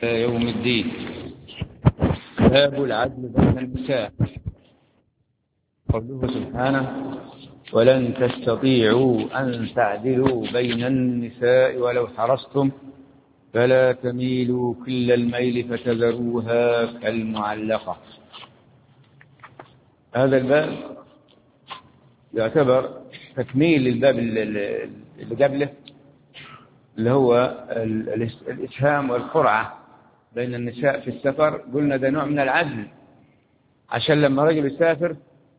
يوم الدين. باب العدل بين النساء. قوله سبحانه: ولن تستطيعوا أن تعدلوا بين النساء ولو حرصتم فلا تميلوا كل الميل فتذروها كالمعلقة. هذا الباب يعتبر تكميل للباب اللي قبله، اللي هو الإسهام والقرعة بين النساء في السفر. قلنا ده نوع من العدل، عشان لما رجل يسافر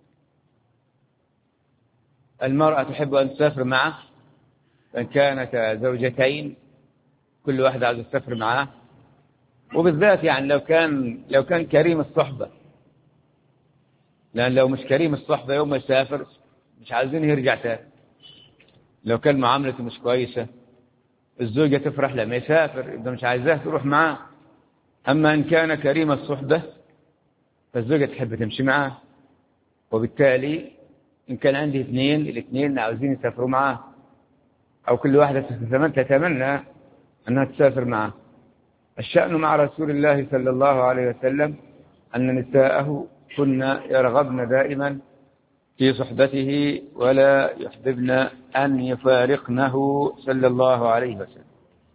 المرأة تحب أن تسافر معه، فإن كانت زوجتين كل واحدة عايزة تسافر معه، وبالذات يعني لو كان كريم الصحبة، لأن لو مش كريم الصحبة يوم ما يسافر مش عايزين يرجع تاني. لو كان معاملته مش كويسة الزوجة تفرح لما يسافر، إذا مش عايزاه تروح معاه. أما إن كان كريم الصحبة فالزوجة تحب تمشي معاه، وبالتالي إن كان عندي الاثنين عاوزين يسافروا معاه، أو كل واحدة تتمنى أنها تسافر معاه. الشأن مع رسول الله صلى الله عليه وسلم أن نساءه كن يرغبن دائما في صحبته ولا يحببن أن يفارقنه صلى الله عليه وسلم.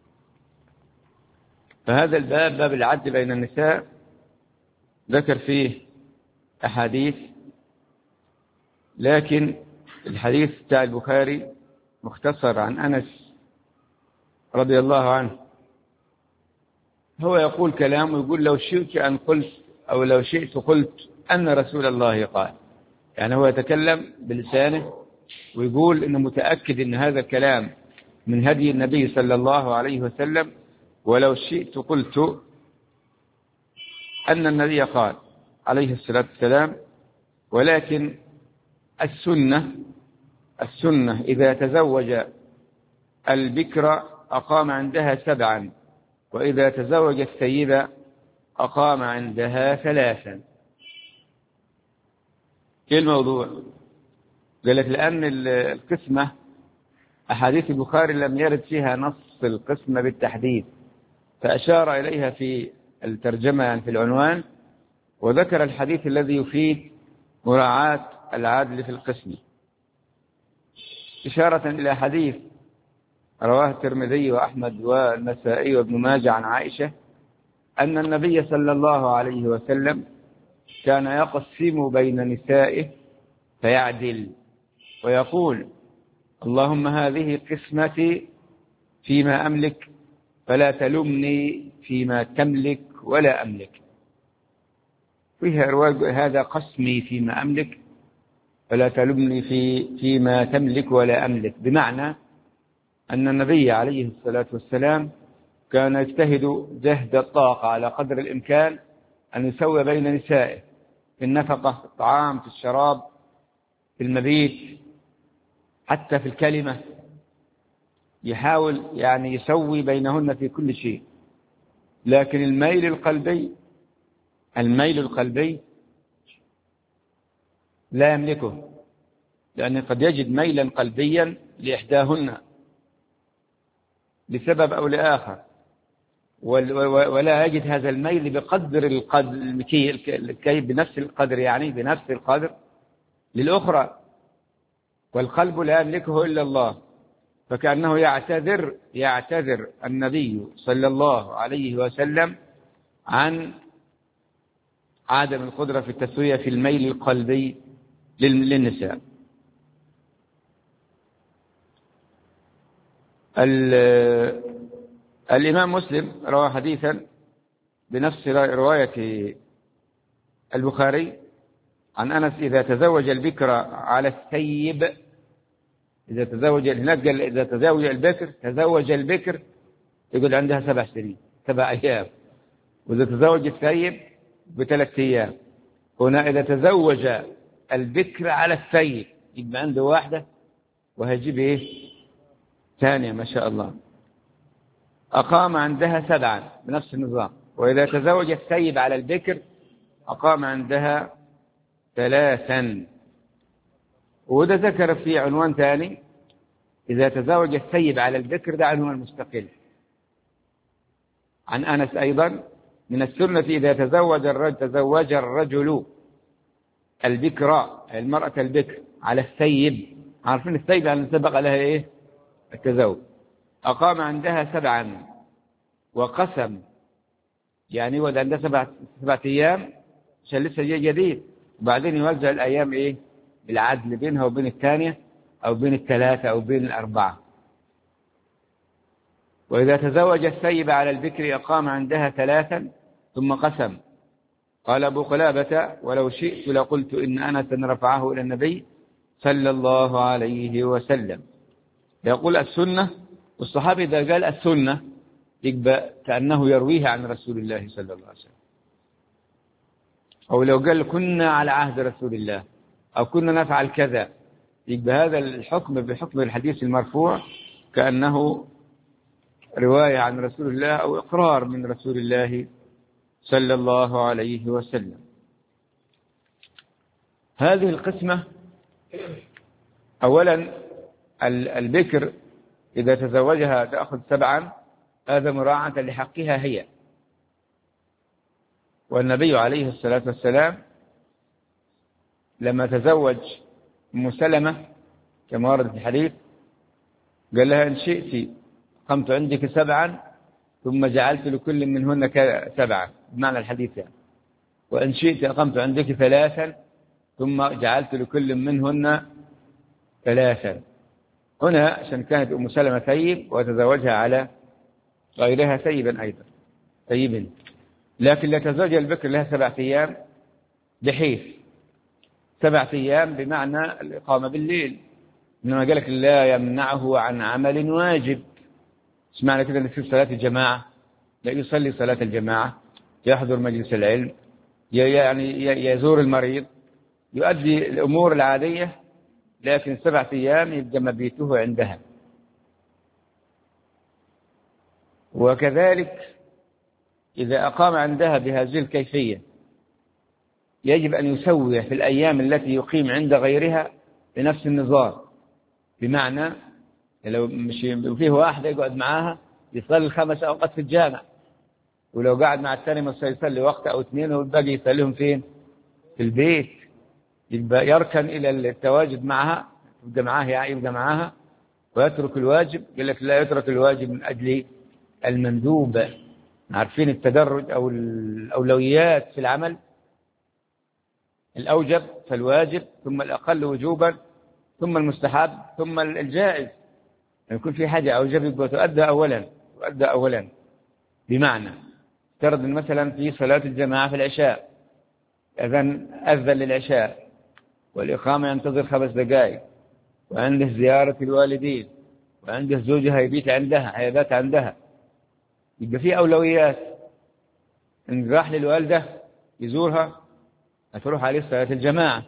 فهذا الباب، باب العدل بين النساء، ذكر فيه أحاديث، لكن الحديث بتاع البخاري مختصر عن أنس رضي الله عنه. هو يقول كلام ويقول: لو شئت أن قلت، أو لو شئت قلت أن رسول الله قال. يعني هو يتكلم بلسانه ويقول إنه متأكد إن هذا الكلام من هدي النبي صلى الله عليه وسلم، ولو شئت قلت أن النبي قال عليه الصلاة والسلام. ولكن السنة إذا تزوج البكر أقام عندها 7، وإذا تزوج الثيب أقام عندها 3. إيه الموضوع؟ قال لك لأن القسمة أحاديث البخاري لم يرد فيها نص القسمة بالتحديد، فأشار إليها في الترجمة يعني في العنوان، وذكر الحديث الذي يفيد مراعاة العدل في القسمة، إشارة إلى حديث رواه الترمذي وأحمد والنسائي وابن ماجه عن عائشة أن النبي صلى الله عليه وسلم كان يقسم بين نسائه فيعدل ويقول: اللهم هذه قسمتي فيما أملك فلا تلمني فيما تملك ولا أملك. فيها رواية: هذا قسمي فيما أملك فلا تلمني فيما تملك ولا أملك، بمعنى أن النبي عليه الصلاة والسلام كان يجتهد جهد الطاقة على قدر الإمكان أن يسوي بين نسائه في النفقة، في الطعام، في الشراب، في المبيت، حتى في الكلمة. يحاول يعني يسوي بينهن في كل شيء. لكن الميل القلبي لا يملكه، لأنه قد يجد ميلا قلبيا لإحداهن لسبب أو لآخر، ولا يجد هذا الميل بقدر الكي بنفس القدر، يعني بنفس القدر للأخرى، والقلب لا يملكه إلا الله. فكأنه يعتذر النبي صلى الله عليه وسلم عن عدم القدرة في التسوية في الميل القلبي للنساء. الإمام مسلم روى حديثا بنفس رواية البخاري عن أنس: إذا تزوج البكر على الثيب، إذا تزوج البكر يقول عندها 7 سنين 7 أيام، وإذا تزوج الثيب ب3 أيام. هنا إذا تزوج البكر على الثيب يبقى عنده 1 وهيجيب ثانية، ما شاء الله، أقام عندها 7 بنفس النظام. وإذا تزوج الثيب على البكر أقام عندها 3. وده ذكر في عنوان ثاني: إذا تزوج الثيب على البكر، ده عنوان مستقل. عن أنس أيضا من السنة إذا تزوج الرجل البكرة المرأة البكر على الثيب، عارفين الثيب يعني سبق لها إيه التزوج، أقام عندها 7 وقسم، يعني ود عندها 7 أيام عشان لسه جديد، وبعدين يوزع الأيام إيه بالعدل بينها وبين الثانية أو بين ال3 أو بين ال4. وإذا تزوج الثيب على البكر أقام عندها 3 ثم قسم. قال أبو قلابة ولو شئت لقلت إن أنسا رفعه إلى النبي صلى الله عليه وسلم. يقول السنة، والصحابي إذا قال السنة يبقى كأنه يرويه عن رسول الله صلى الله عليه وسلم، أو لو قال كنا على عهد رسول الله أو كنا نفعل كذا، يبقى هذا الحكم بحكم الحديث المرفوع كأنه رواية عن رسول الله أو إقرار من رسول الله صلى الله عليه وسلم. هذه القسمة أولا البكر إذا تزوجها تأخذ 7، هذا مراعاة لحقها هي. والنبي عليه الصلاة والسلام لما تزوج أم سلمة كما ورد في الحديث قال لها إن شئت قمت عندك 7 ثم جعلت لكل منهن 7 بمعنى الحديث يعني، وإن شئت أقمت عندك 3 ثم جعلت لكل منهن 3. هنا عشان كانت أم سلمة ثيب وتزوجها على غيرها ثيبا أيضا ثيب، لكن لا تزوج البكر لها 7 أيام، بحيث 7 أيام بمعنى الإقامة بالليل، إنما قال لك لا يمنعه عن عمل واجب. مش معنى كده أن في صلاة الجماعة، لا يصلي صلاة الجماعة، يحضر مجلس العلم، يعني يزور المريض، يؤدي الأمور العادية، لكن 7 أيام يبقى مبيته عندها. وكذلك إذا أقام عندها بهذه الكيفية يجب أن يسوي في الأيام التي يقيم عند غيرها بنفس النظام، بمعنى لو مش فيه واحد يقعد معاها يصلي 5 أوقات في الجامع، ولو قاعد مع الثاني مش يصلي وقت أو 2 والباقي يصليهم فين؟ في البيت. يبقى يركن إلى التواجد معها، يبقى معاها ويترك الواجب. يقول لك لا يترك الواجب من أجل المندوب. عارفين التدرج أو الأولويات في العمل، الأوجب فالواجب، ثم الأقل وجوبا، ثم المستحب، ثم الجائز. يكون في حاجة أوجب يبقى تؤدى أولا. بمعنى افترض مثلا في صلاة الجماعة في العشاء، أذن للعشاء والإقامة ينتظر 5 دقائق، وعنده زيارة الوالدين، وعنده زوجها يبات عندها، يبقى في أولويات. إن راح للوالدة يزورها هتروح عليه صلاة الجماعة.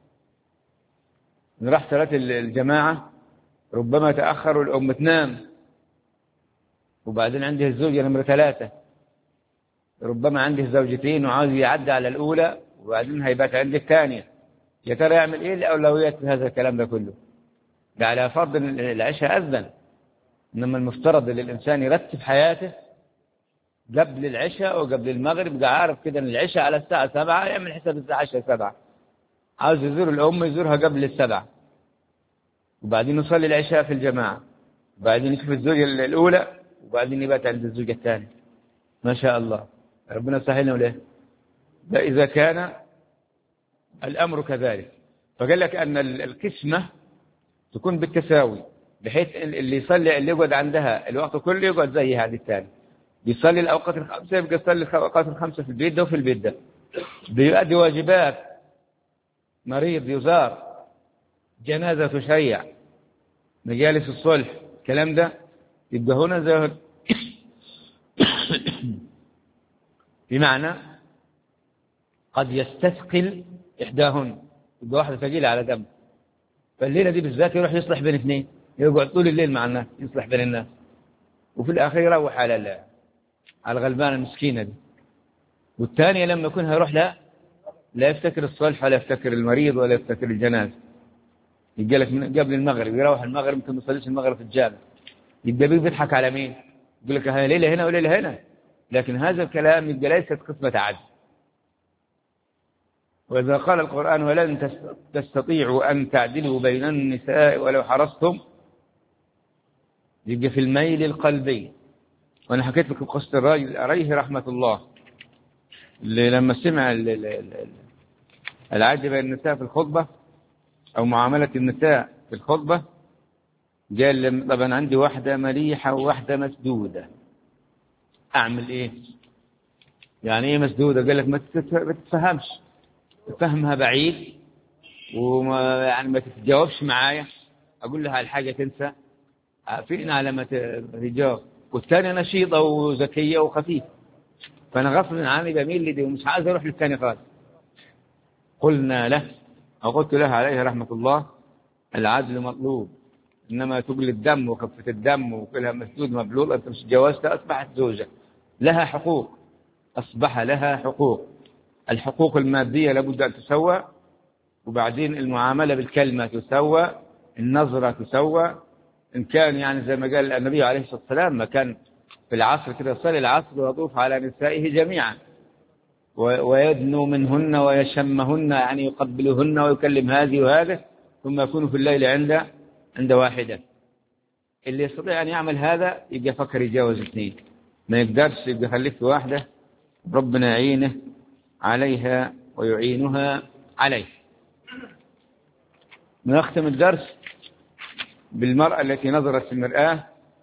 إن راح صلاة الجماعة ربما تأخر والأم تنام، وبعدين عنده الزوجة نمرة 3، ربما عنده زوجتين وعاوز يعدي على الأولى وبعدين هيبات عند الثانية. يا ترى يعمل إيه الأولويات في هذا الكلام ده كله؟ ده على فرض العشاء أذن، إنما المفترض للإنسان يرتب حياته قبل العشاء وقبل المغرب، يبقى عارف كده ان العشاء على الساعة 7، يعمل حساب الساعة 10 7، عاوز يزور الأم يزورها قبل 7، وبعدين يصلي العشاء في الجماعة، وبعدين يشوف الزوجة الأولى، وبعدين يبات عند الزوجة الثانية. ما شاء الله، ربنا سهلنا له. ده إذا كان الأمر كذلك. فقال لك أن القسمة تكون بالتساوي، بحيث اللي يقعد عندها الوقت كله يقعد زي هذه الثاني، بيصلي الأوقات 5 يبقى يصلي الأوقات 5 في البيت ده وفي البيت ده، بيؤدي واجبات، مريض يزار، جنازة تشيع، مجالس الصلح، الكلام ده يبقى هنا زهد. بمعنى قد يستثقل إحداهن، يبقى واحدة ثقيلة على جنب، فالليلة دي بالذات يروح يصلح بين 2، يقعد طول الليل مع الناس يصلح بين الناس، وفي الآخر يروح على الغلبانة المسكينة دي. والثانية لما يكون هيروح لا يفتكر الصلح ولا يفتكر المريض ولا يفتكر الجنازة، يجي لك من قبل المغرب، يروح المغرب انت ما تصليش المغرب في الجامع، يبقى بيضحك على مين؟ يقول لك هي ليلة هنا وليلة هنا، لكن هذا الكلام يبقى ليست قسمة عدل. وإذا قال القرآن ولن تستطيعوا أن تعدلوا بين النساء ولو حرصتم، يبقى في الميل القلبي. وأنا حكيت لكم قصة الراجل عليه رحمة الله اللي لما سمع العدل بين النساء في الخطبة أو معاملة النساء في الخطبة، قال طبعا عندي واحدة مليحة وواحدة مسدودة، أعمل إيه؟ يعني إيه مسدودة؟ قال لك ما تتفهمش، تفهمها بعيد وما يعني ما تتجاوبش معايا، أقول لها الحاجة تنسى فين على ما تجاوب، والثانية نشيطة وذكية وخفيفة، فأنا غصب عني بميل لدي ومش عايز أروح للثاني خالص. قلنا له أو قلت له عليه رحمة الله العدل مطلوب، إنما تقل الدم وخفة الدم وكلها مسدود مبلول، أنت مش جوازتها أصبحت زوجة لها حقوق، أصبح لها حقوق. الحقوق المادية لابد أن تسوى، وبعدين المعاملة بالكلمة تسوى، النظرة تسوى. إن كان يعني زي ما قال النبي عليه الصلاة والسلام ما كان في العصر كده يصلي العصر ويطوف على نسائه جميعا ويدنو منهن ويشمهن، يعني يقبلهن ويكلم هذه وهذا، ثم يكون في الليل عند واحدة. اللي يستطيع أن يعمل هذا يبقى فكر يتجاوز اثنين، ما يقدرش يبقى خليك واحدة، ربنا يعينه عليها ويعينها عليه. نختم الدرس بالمرأة التي نظرت في المرآة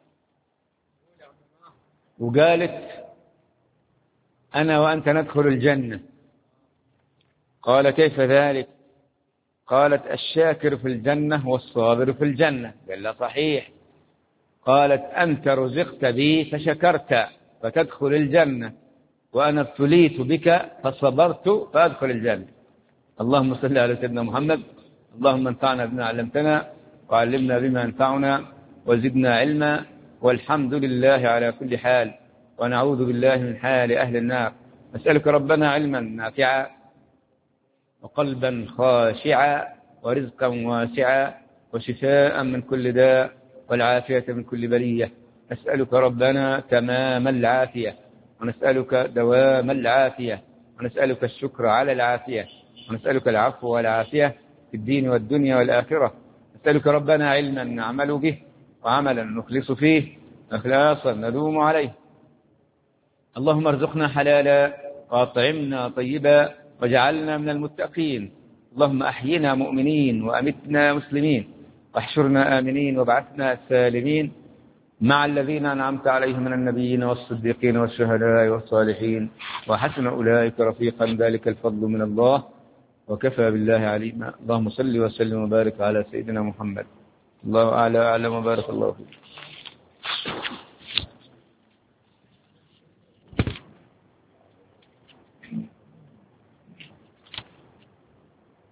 وقالت أنا وأنت ندخل الجنة. قال كيف ذلك؟ قالت الشاكر في الجنة والصابر في الجنة. قال لا صحيح. قالت أنت رزقت بي فشكرت فتدخل الجنة، وأنا ابتليت بك فصبرت فأدخل الجنة. اللهم صل على سيدنا محمد. اللهم انفعنا بما علمتنا وعلمنا بما ينفعنا وزدنا علما، والحمد لله على كل حال، ونعوذ بالله من حال أهل النار. نسألك ربنا علما نافعا وقلبا خاشعا ورزقا واسعا وشفاء من كل داء والعافية من كل بلية. نسألك ربنا تمام العافية، ونسألك دوام العافية، ونسألك الشكر على العافية، ونسألك العفو والعافية في الدين والدنيا والآخرة. نسألك ربنا علما نعمل به وعملا نخلص فيه إخلاصا ندوم عليه. اللهم ارزقنا حلالا وأطعمنا طيبا واجعلنا من المتقين. اللهم أحينا مؤمنين وأمتنا مسلمين، واحشرنا آمنين وابعثنا سالمين مع الذين أنعمت عليهم من النبيين والصديقين والشهداء والصالحين، وحسن أولئك رفيقا، ذلك الفضل من الله وكفى بالله عليما. اللهم صل وسلم وبارك على سيدنا محمد. الله أعلى أعلم وبارك الله فيك.